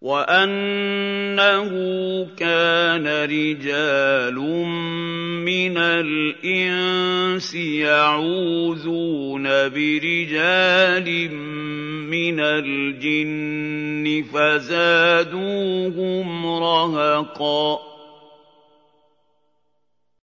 وَأَنَّهُ كَانَ رِجَالٌ مِّنَ الْإِنسِ يَعُوذُونَ بِرِجَالٍ مِّنَ الْجِنِّ فَزَادُوهُمْ رَهَقًا